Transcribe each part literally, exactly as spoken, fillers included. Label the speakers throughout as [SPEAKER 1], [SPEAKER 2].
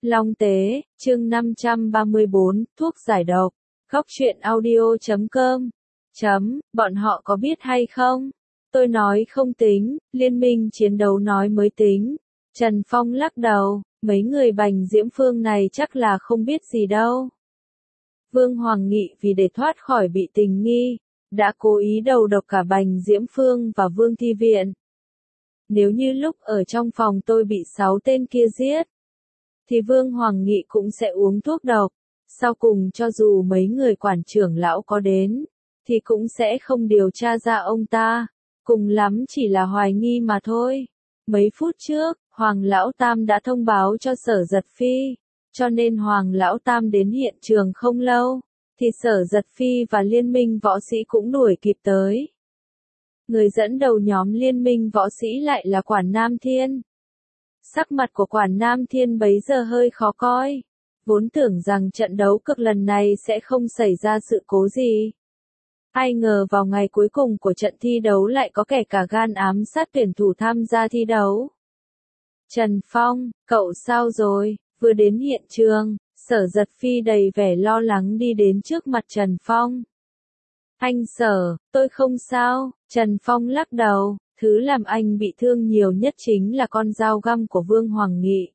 [SPEAKER 1] Long Tế, chương năm trăm ba mươi bốn, thuốc giải độc. Góc truyện audio chấm com. Chấm, bọn họ có biết hay không? Tôi nói không tính, liên minh chiến đấu nói mới tính. Trần Phong lắc đầu, mấy người Bành Diễm Phương này chắc là không biết gì đâu. Vương Hoàng Nghị vì để thoát khỏi bị tình nghi, đã cố ý đầu độc cả Bành Diễm Phương và Vương Thi Viện. Nếu như lúc ở trong phòng tôi bị sáu tên kia giết, thì Vương Hoàng Nghị cũng sẽ uống thuốc độc. Sau cùng cho dù mấy người quản trưởng lão có đến, thì cũng sẽ không điều tra ra ông ta. Cùng lắm chỉ là hoài nghi mà thôi. Mấy phút trước, Hoàng Lão Tam đã thông báo cho Sở Giật Phi, cho nên Hoàng Lão Tam đến hiện trường không lâu, thì Sở Giật Phi và liên minh võ sĩ cũng đuổi kịp tới. Người dẫn đầu nhóm liên minh võ sĩ lại là Quản Nam Thiên. Sắc mặt của Quản Nam Thiên bấy giờ hơi khó coi, vốn tưởng rằng trận đấu cực lần này sẽ không xảy ra sự cố gì. Ai ngờ vào ngày cuối cùng của trận thi đấu lại có kẻ cả gan ám sát tuyển thủ tham gia thi đấu. Trần Phong, cậu sao rồi? Vừa đến hiện trường, Sở Giật Phi đầy vẻ lo lắng đi đến trước mặt Trần Phong. Anh Sở, tôi không sao. Trần Phong lắc đầu, thứ làm anh bị thương nhiều nhất chính là con dao găm của Vương Hoàng Nghị.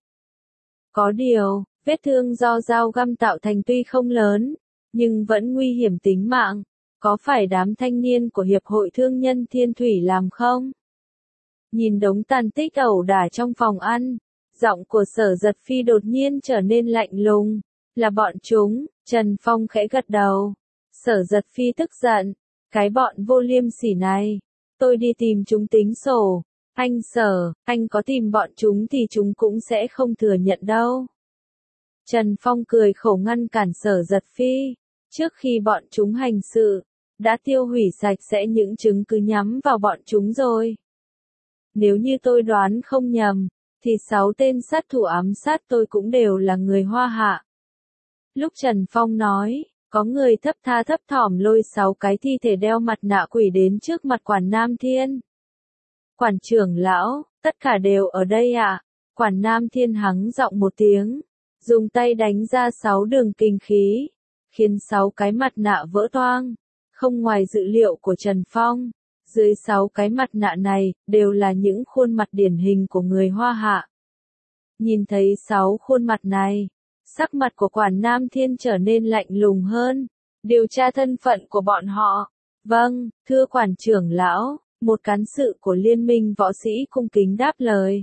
[SPEAKER 1] Có điều, vết thương do dao găm tạo thành tuy không lớn, nhưng vẫn nguy hiểm tính mạng. Có phải đám thanh niên của Hiệp hội Thương nhân Thiên Thủy làm không? Nhìn đống tàn tích ẩu đả trong phòng ăn, giọng của Sở Giật Phi đột nhiên trở nên lạnh lùng. Là bọn chúng. Trần Phong khẽ gật đầu. Sở Giật Phi tức giận. Cái bọn vô liêm sỉ này. Tôi đi tìm chúng tính sổ. Anh Sở, anh có tìm bọn chúng thì chúng cũng sẽ không thừa nhận đâu. Trần Phong cười khổ ngăn cản Sở Giật Phi. Trước khi bọn chúng hành sự, đã tiêu hủy sạch sẽ những chứng cứ nhắm vào bọn chúng rồi. Nếu như tôi đoán không nhầm, thì sáu tên sát thủ ám sát tôi cũng đều là người Hoa Hạ. Lúc Trần Phong nói, có người thấp tha thấp thỏm lôi sáu cái thi thể đeo mặt nạ quỷ đến trước mặt Quản Nam Thiên. Quản trưởng lão, tất cả đều ở đây ạ. À? Quản Nam Thiên hắng giọng một tiếng, dùng tay đánh ra sáu đường kinh khí, khiến sáu cái mặt nạ vỡ toang. Không ngoài dự liệu của Trần Phong, dưới sáu cái mặt nạ này, đều là những khuôn mặt điển hình của người Hoa Hạ. Nhìn thấy sáu khuôn mặt này, sắc mặt của Quản Nam Thiên trở nên lạnh lùng hơn. Điều tra thân phận của bọn họ. Vâng, thưa Quản trưởng lão, một cán sự của liên minh võ sĩ cung kính đáp lời.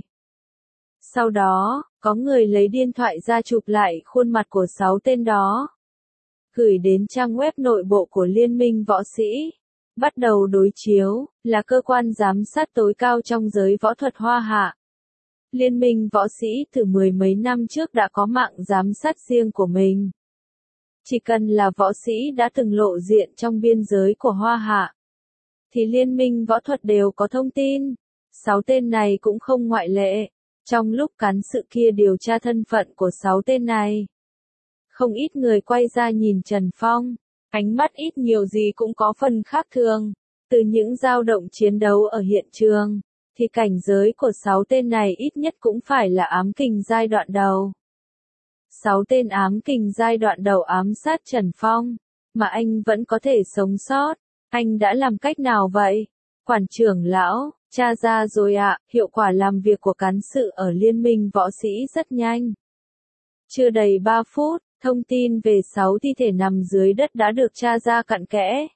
[SPEAKER 1] Sau đó, có người lấy điện thoại ra chụp lại khuôn mặt của sáu tên đó, gửi đến trang web nội bộ của liên minh võ sĩ. Bắt đầu đối chiếu, là cơ quan giám sát tối cao trong giới võ thuật Hoa Hạ. Liên minh võ sĩ từ mười mấy năm trước đã có mạng giám sát riêng của mình. Chỉ cần là võ sĩ đã từng lộ diện trong biên giới của Hoa Hạ, thì liên minh võ thuật đều có thông tin. Sáu tên này cũng không ngoại lệ. Trong lúc cán sự kia điều tra thân phận của sáu tên này, không ít người quay ra nhìn Trần Phong, ánh mắt ít nhiều gì cũng có phần khác thường. Từ những dao động chiến đấu ở hiện trường, thì cảnh giới của sáu tên này ít nhất cũng phải là ám kình giai đoạn đầu. Sáu tên ám kình giai đoạn đầu ám sát Trần Phong, mà anh vẫn có thể sống sót. Anh đã làm cách nào vậy? Quản trưởng lão, tra ra rồi ạ. Hiệu quả làm việc của cán sự ở liên minh võ sĩ rất nhanh. Chưa đầy ba phút, thông tin về sáu thi thể nằm dưới đất đã được tra ra cặn kẽ.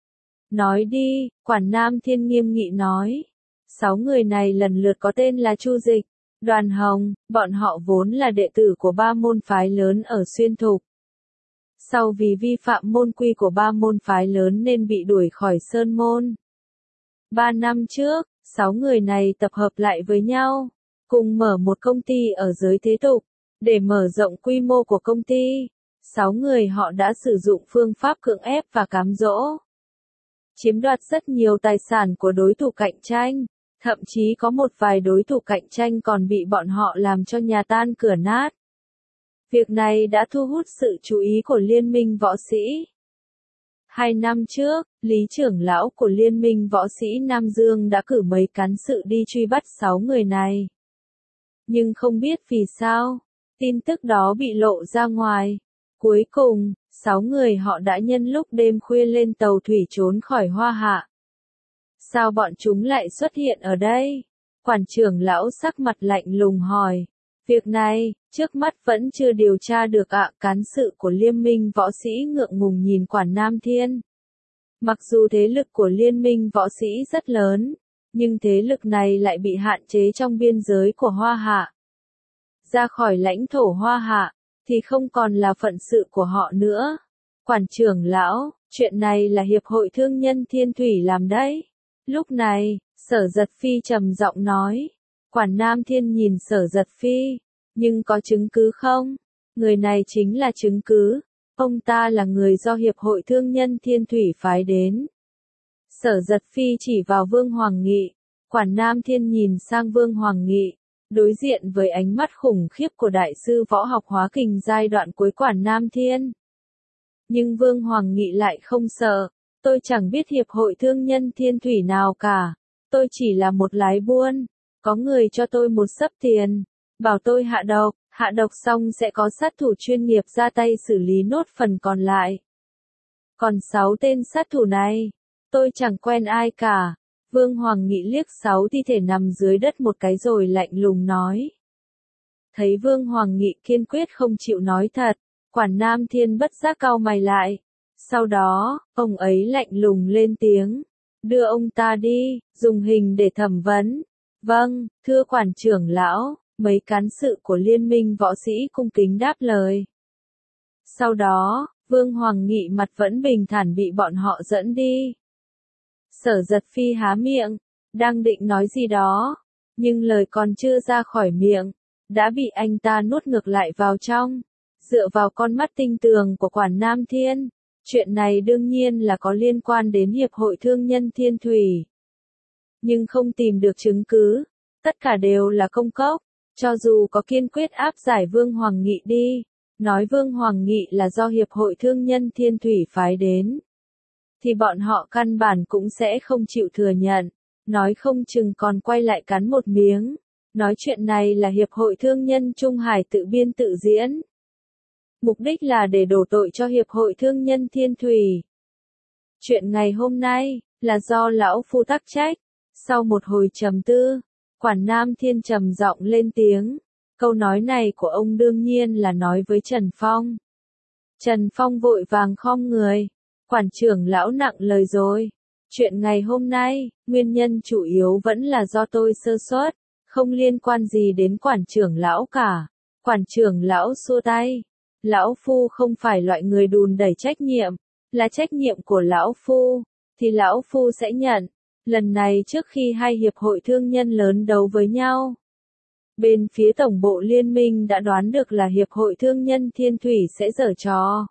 [SPEAKER 1] Nói đi, Quản Nam Thiên nghiêm nghị nói. Sáu người này lần lượt có tên là Chu Dịch, Đoàn Hồng, bọn họ vốn là đệ tử của ba môn phái lớn ở Xuyên Thục. Sau vì vi phạm môn quy của ba môn phái lớn nên bị đuổi khỏi Sơn Môn. Ba năm trước, sáu người này tập hợp lại với nhau, cùng mở một công ty ở giới thế tục. Để mở rộng quy mô của công ty, sáu người họ đã sử dụng phương pháp cưỡng ép và cám dỗ, chiếm đoạt rất nhiều tài sản của đối thủ cạnh tranh, thậm chí có một vài đối thủ cạnh tranh còn bị bọn họ làm cho nhà tan cửa nát. Việc này đã thu hút sự chú ý của liên minh võ sĩ. Hai năm trước, Lý trưởng lão của liên minh võ sĩ Nam Dương đã cử mấy cán sự đi truy bắt sáu người này. Nhưng không biết vì sao, Tin tức đó bị lộ ra ngoài. Cuối cùng, sáu người họ đã nhân lúc đêm khuya lên tàu thủy trốn khỏi Hoa Hạ. Sao bọn chúng lại xuất hiện ở đây? Quản trưởng lão sắc mặt lạnh lùng hỏi. Việc này, trước mắt vẫn chưa điều tra được ạ. Cán sự của Liên minh võ sĩ ngượng ngùng nhìn Quản Nam Thiên. Mặc dù thế lực của Liên minh võ sĩ rất lớn, nhưng thế lực này lại bị hạn chế trong biên giới của Hoa Hạ. Ra khỏi lãnh thổ Hoa Hạ, thì không còn là phận sự của họ nữa. Quản trưởng lão, chuyện này là Hiệp hội Thương nhân Thiên Thủy làm đấy. Lúc này, Sở Giật Phi trầm giọng nói. Quản Nam Thiên nhìn Sở Giật Phi, nhưng có chứng cứ không? Người này chính là chứng cứ. Ông ta là người do Hiệp hội Thương nhân Thiên Thủy phái đến. Sở Giật Phi chỉ vào Vương Hoàng Nghị. Quản Nam Thiên nhìn sang Vương Hoàng Nghị, đối diện với ánh mắt khủng khiếp của đại sư võ học hóa kình giai đoạn cuối Quản Nam Thiên. Nhưng Vương Hoàng Nghị lại không sợ. Tôi chẳng biết Hiệp hội Thương nhân Thiên Thủy nào cả. Tôi chỉ là một lái buôn. Có người cho tôi một xấp tiền, bảo tôi hạ độc, hạ độc xong sẽ có sát thủ chuyên nghiệp ra tay xử lý nốt phần còn lại. Còn sáu tên sát thủ này, tôi chẳng quen ai cả. Vương Hoàng Nghị liếc sáu thi thể nằm dưới đất một cái rồi lạnh lùng nói. Thấy Vương Hoàng Nghị kiên quyết không chịu nói thật, Quản Nam Thiên bất giác cau mày lại. Sau đó, ông ấy lạnh lùng lên tiếng. Đưa ông ta đi, dùng hình để thẩm vấn. Vâng, thưa quản trưởng lão, mấy cán sự của Liên minh võ sĩ cung kính đáp lời. Sau đó, Vương Hoàng Nghị mặt vẫn bình thản bị bọn họ dẫn đi. Sở Giật Phi há miệng, đang định nói gì đó, nhưng lời còn chưa ra khỏi miệng, đã bị anh ta nuốt ngược lại vào trong. Dựa vào con mắt tinh tường của Quản Nam Thiên, chuyện này đương nhiên là có liên quan đến Hiệp hội Thương nhân Thiên Thủy. Nhưng không tìm được chứng cứ, tất cả đều là công cốc. Cho dù có kiên quyết áp giải Vương Hoàng Nghị đi, nói Vương Hoàng Nghị là do Hiệp hội Thương nhân Thiên Thủy phái đến, thì bọn họ căn bản cũng sẽ không chịu thừa nhận, nói không chừng còn quay lại cắn một miếng, nói chuyện này là Hiệp hội Thương nhân Trung Hải tự biên tự diễn. Mục đích là để đổ tội cho Hiệp hội Thương nhân Thiên Thủy. Chuyện ngày hôm nay, là do lão phu tắc trách. Sau một hồi trầm tư, Quản Nam Thiên trầm giọng lên tiếng. Câu nói này của ông đương nhiên là nói với Trần Phong. Trần Phong vội vàng khom người. Quản trưởng lão nặng lời rồi. Chuyện ngày hôm nay, nguyên nhân chủ yếu vẫn là do tôi sơ suất, không liên quan gì đến quản trưởng lão cả. Quản trưởng lão xua tay. Lão phu không phải loại người đùn đẩy trách nhiệm, là trách nhiệm của lão phu, thì lão phu sẽ nhận. Lần này trước khi hai hiệp hội thương nhân lớn đấu với nhau, bên phía tổng bộ liên minh đã đoán được là Hiệp hội Thương nhân Thiên Thủy sẽ giở trò.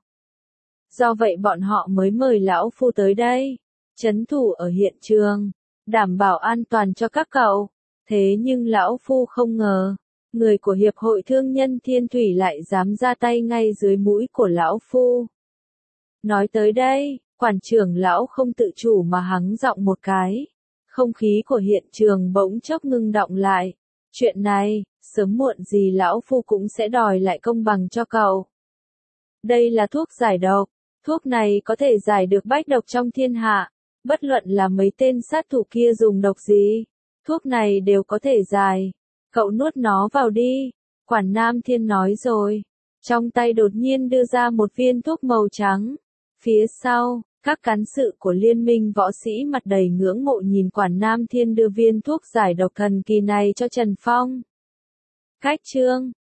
[SPEAKER 1] Do vậy bọn họ mới mời lão phu tới đây, trấn thủ ở hiện trường, đảm bảo an toàn cho các cậu. Thế nhưng lão phu không ngờ, người của Hiệp hội Thương nhân Thiên Thủy lại dám ra tay ngay dưới mũi của lão phu. Nói tới đây, quản trưởng lão không tự chủ mà hắng giọng một cái. Không khí của hiện trường bỗng chốc ngưng đọng lại. Chuyện này, sớm muộn gì lão phu cũng sẽ đòi lại công bằng cho cậu. Đây là thuốc giải độc. Thuốc này có thể giải được bách độc trong thiên hạ. Bất luận là mấy tên sát thủ kia dùng độc gì, thuốc này đều có thể giải. Cậu nuốt nó vào đi. Quản Nam Thiên nói rồi. Trong tay đột nhiên đưa ra một viên thuốc màu trắng. Phía sau, các cán sự của liên minh võ sĩ mặt đầy ngưỡng mộ nhìn Quản Nam Thiên đưa viên thuốc giải độc thần kỳ này cho Trần Phong. Cách chương